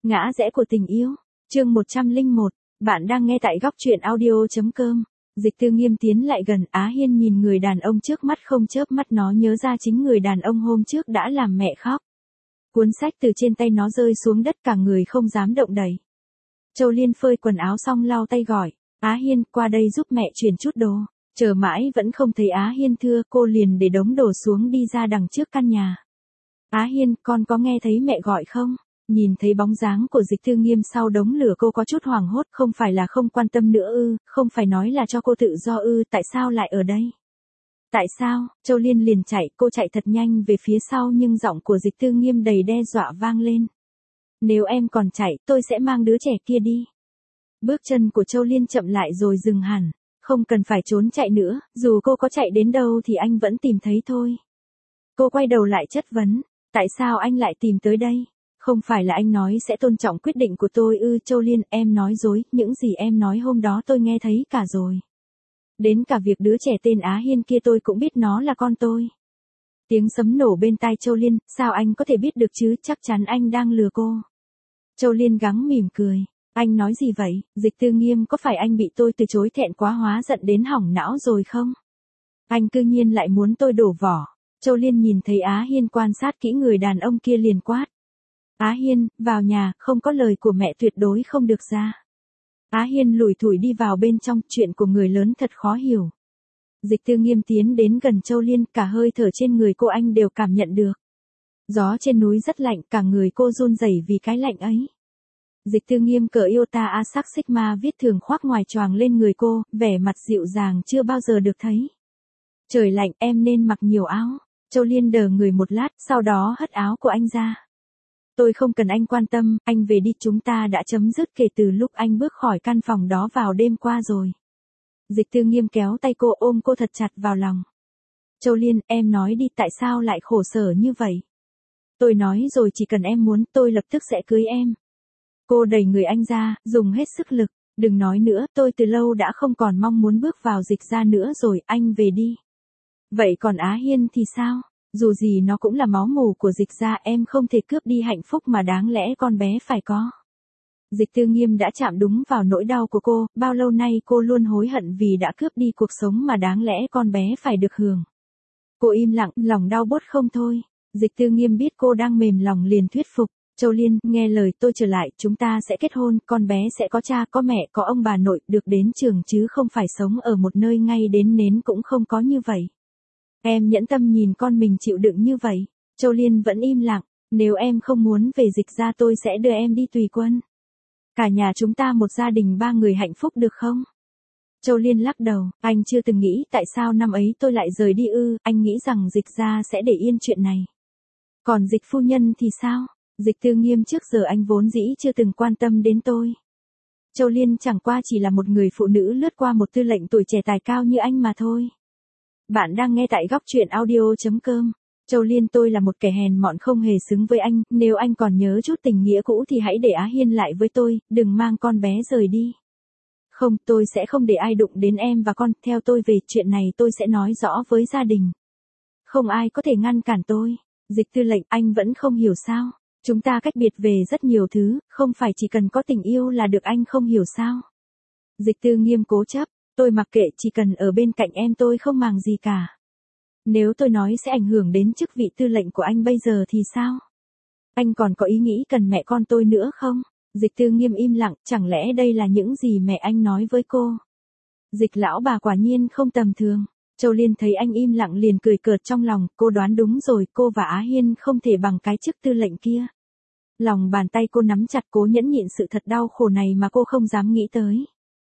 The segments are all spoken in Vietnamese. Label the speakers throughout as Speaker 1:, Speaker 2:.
Speaker 1: Ngã rẽ của tình yêu. Chương 101. Bạn đang nghe tại góc truyện audio.com. Dịch Tư Nghiêm tiến lại gần, Á Hiên nhìn người đàn ông trước mắt không chớp mắt, nó nhớ ra chính người đàn ông hôm trước đã làm mẹ khóc. Cuốn sách từ trên tay nó rơi xuống đất, cả người không dám động đậy. Châu Liên phơi quần áo xong lau tay gọi, Á Hiên qua đây giúp mẹ chuyển chút đồ. Chờ mãi vẫn không thấy Á Hiên thưa, cô liền để đống đồ xuống đi ra đằng trước căn nhà. Á Hiên, con có nghe thấy mẹ gọi không? Nhìn thấy bóng dáng của Dịch Tư Nghiêm sau đống lửa, cô có chút hoảng hốt, không phải là không quan tâm nữa ư, không phải nói là cho cô tự do ư, tại sao lại ở đây? Tại sao? Châu Liên liền chạy, cô chạy thật nhanh về phía sau nhưng giọng của Dịch Tư Nghiêm đầy đe dọa vang lên. Nếu em còn chạy, tôi sẽ mang đứa trẻ kia đi. Bước chân của Châu Liên chậm lại rồi dừng hẳn, không cần phải trốn chạy nữa, dù cô có chạy đến đâu thì anh vẫn tìm thấy thôi. Cô quay đầu lại chất vấn, tại sao anh lại tìm tới đây? Không phải là anh nói sẽ tôn trọng quyết định của tôi ư? Châu Liên, em nói dối, những gì em nói hôm đó tôi nghe thấy cả rồi. Đến cả việc đứa trẻ tên Á Hiên kia tôi cũng biết nó là con tôi. Tiếng sấm nổ bên tai Châu Liên, sao anh có thể biết được chứ, chắc chắn anh đang lừa cô. Châu Liên gắng mỉm cười, anh nói gì vậy? Dịch Tư Nghiêm, có phải anh bị tôi từ chối thẹn quá hóa giận đến hỏng não rồi không? Anh cư nhiên lại muốn tôi đổ vỏ. Châu Liên nhìn thấy Á Hiên quan sát kỹ người đàn ông kia liền quát. Á Hiên, vào nhà, không có lời của mẹ tuyệt đối không được ra. Á Hiên lủi thủi đi vào bên trong, chuyện của người lớn thật khó hiểu. Dịch Tư Nghiêm tiến đến gần Châu Liên, cả hơi thở trên người cô anh đều cảm nhận được. Gió trên núi rất lạnh, cả người cô run rẩy vì cái lạnh ấy. Dịch Tư Nghiêm cởi Iota Asac Sigma viết thường khoác ngoài choàng lên người cô, vẻ mặt dịu dàng chưa bao giờ được thấy. Trời lạnh, em nên mặc nhiều áo. Châu Liên đờ người một lát, sau đó hất áo của anh ra. Tôi không cần anh quan tâm, anh về đi, chúng ta đã chấm dứt kể từ lúc anh bước khỏi căn phòng đó vào đêm qua rồi. Dịch Tư Nghiêm kéo tay cô, ôm cô thật chặt vào lòng. Châu Liên, em nói đi, tại sao lại khổ sở như vậy? Tôi nói rồi, chỉ cần em muốn, tôi lập tức sẽ cưới em. Cô đẩy người anh ra, dùng hết sức lực. Đừng nói nữa, tôi từ lâu đã không còn mong muốn bước vào Dịch gia nữa rồi, anh về đi. Vậy còn Á Hiên thì sao? Dù gì nó cũng là máu mủ của Dịch gia, em không thể cướp đi hạnh phúc mà đáng lẽ con bé phải có. Dịch Tư Nghiêm đã chạm đúng vào nỗi đau của cô, bao lâu nay cô luôn hối hận vì đã cướp đi cuộc sống mà đáng lẽ con bé phải được hưởng. Cô im lặng, lòng đau buốt không thôi. Dịch Tư Nghiêm biết cô đang mềm lòng liền thuyết phục. Châu Liên, nghe lời tôi trở lại, chúng ta sẽ kết hôn, con bé sẽ có cha, có mẹ, có ông bà nội, được đến trường chứ không phải sống ở một nơi ngay đến nến cũng không có như vậy. Em nhẫn tâm nhìn con mình chịu đựng như vậy. Châu Liên vẫn im lặng, nếu em không muốn về Dịch gia tôi sẽ đưa em đi tùy quân. Cả nhà chúng ta một gia đình 3 người hạnh phúc được không? Châu Liên lắc đầu, anh chưa từng nghĩ tại sao năm ấy tôi lại rời đi ư, anh nghĩ rằng Dịch gia sẽ để yên chuyện này. Còn Dịch phu nhân thì sao? Dịch Tư Nghiêm, trước giờ anh vốn dĩ chưa từng quan tâm đến tôi. Châu Liên chẳng qua chỉ là một người phụ nữ lướt qua một tư lệnh tuổi trẻ tài cao như anh mà thôi. Bạn đang nghe tại góc truyện audio.com. Châu Liên, tôi là một kẻ hèn mọn không hề xứng với anh, nếu anh còn nhớ chút tình nghĩa cũ thì hãy để Á Hiên lại với tôi, đừng mang con bé rời đi. Không, tôi sẽ không để ai đụng đến em và con, theo tôi về, chuyện này tôi sẽ nói rõ với gia đình. Không ai có thể ngăn cản tôi. Dịch tư lệnh, anh vẫn không hiểu sao? Chúng ta cách biệt về rất nhiều thứ, không phải chỉ cần có tình yêu là được, anh không hiểu sao? Dịch Tư Nghiêm cố chấp, tôi mặc kệ, chỉ cần ở bên cạnh em tôi không màng gì cả. Nếu tôi nói sẽ ảnh hưởng đến chức vị tư lệnh của anh bây giờ thì sao? Anh còn có ý nghĩ cần mẹ con tôi nữa không? Dịch Tư Nghiêm im lặng, chẳng lẽ đây là những gì mẹ anh nói với cô? Dịch lão bà quả nhiên không tầm thường. Châu Liên thấy anh im lặng liền cười cợt trong lòng, cô đoán đúng rồi, cô và Á Hiên không thể bằng cái chức tư lệnh kia. Lòng bàn tay cô nắm chặt, cố nhẫn nhịn sự thật đau khổ này mà cô không dám nghĩ tới.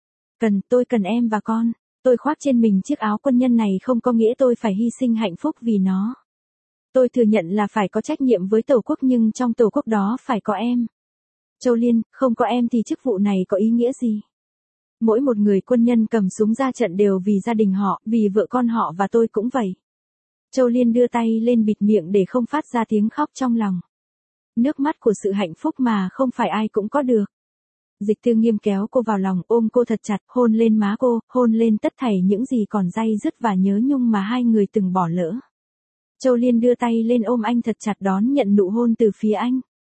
Speaker 1: Tôi cần em và con. Tôi khoác trên mình chiếc áo quân nhân này không có nghĩa tôi phải hy sinh hạnh phúc vì nó. Tôi thừa nhận là phải có trách nhiệm với Tổ quốc, nhưng trong Tổ quốc đó phải có em. Châu Liên, không có em thì chức vụ này có ý nghĩa gì? Mỗi một người quân nhân cầm súng ra trận đều vì gia đình họ, vì vợ con họ, và tôi cũng vậy. Châu Liên đưa tay lên bịt miệng để không phát ra tiếng khóc trong lòng. Nước mắt của sự hạnh phúc mà không phải ai cũng có được. Dịch Tư Nghiêm kéo cô vào lòng, ôm cô thật chặt, hôn lên má cô, hôn lên tất thảy những gì còn day dứt và nhớ nhung mà hai người từng bỏ lỡ. Châu Liên đưa tay lên ôm anh thật chặt, đón nhận nụ hôn từ phía anh.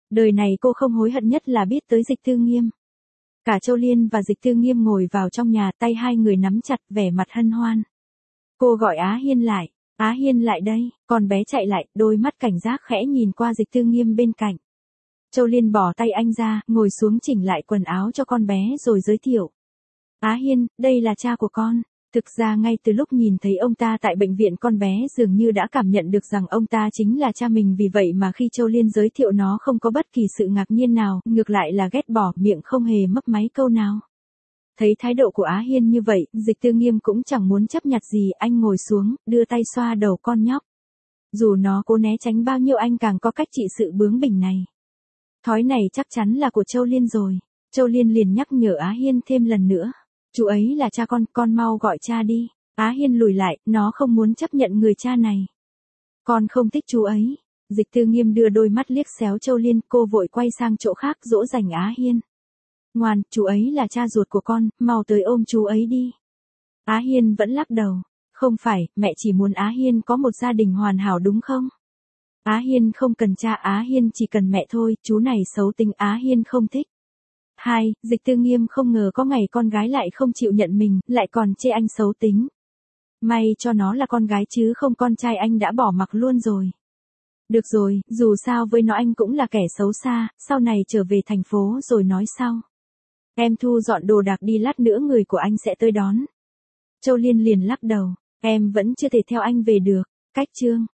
Speaker 1: Đời này cô không hối hận nhất là biết tới Dịch Tư Nghiêm. Cả Châu Liên và Dịch Tư Nghiêm ngồi vào trong nhà, tay hai người nắm chặt, vẻ mặt hân hoan. Cô gọi Á Hiên lại. Á Hiên lại đây, con bé chạy lại, đôi mắt cảnh giác khẽ nhìn qua Dịch Tư Nghiêm bên cạnh. Châu Liên bỏ tay anh ra, ngồi xuống chỉnh lại quần áo cho con bé rồi giới thiệu. Á Hiên, đây là cha của con. Thực ra ngay từ lúc nhìn thấy ông ta tại bệnh viện, con bé dường như đã cảm nhận được rằng ông ta chính là cha mình, vì vậy mà khi Châu Liên giới thiệu nó không có bất kỳ sự ngạc nhiên nào, ngược lại là ghét bỏ, miệng không hề mấp máy câu nào. Thấy thái độ của Á Hiên như vậy, Dịch Tư Nghiêm cũng chẳng muốn chấp nhặt gì, anh ngồi xuống, đưa tay xoa đầu con nhóc. Dù nó cố né tránh bao nhiêu, anh càng có cách trị sự bướng bỉnh này. Thói này chắc chắn là của Châu Liên rồi. Châu Liên liền nhắc nhở Á Hiên thêm lần nữa. Chú ấy là cha con mau gọi cha đi. Á Hiên lùi lại, nó không muốn chấp nhận người cha này. Con không thích chú ấy. Dịch Tư Nghiêm đưa đôi mắt liếc xéo Châu Liên, cô vội quay sang chỗ khác dỗ dành Á Hiên. Ngoan, chú ấy là cha ruột của con, mau tới ôm chú ấy đi. Á Hiên vẫn lắc đầu. Không phải, mẹ chỉ muốn Á Hiên có một gia đình hoàn hảo đúng không? Á Hiên không cần cha, Á Hiên chỉ cần mẹ thôi, chú này xấu tính, Á Hiên không thích. 2. Dịch Tư Nghiêm không ngờ có ngày con gái lại không chịu nhận mình, lại còn chê anh xấu tính. May cho nó là con gái chứ không con trai anh đã bỏ mặc luôn rồi. Được rồi, dù sao với nó anh cũng là kẻ xấu xa, sau này trở về thành phố rồi nói sau. Em thu dọn đồ đạc đi, lát nữa người của anh sẽ tới đón. Châu Liên liền lắc đầu, em vẫn chưa thể theo anh về được. Cách chương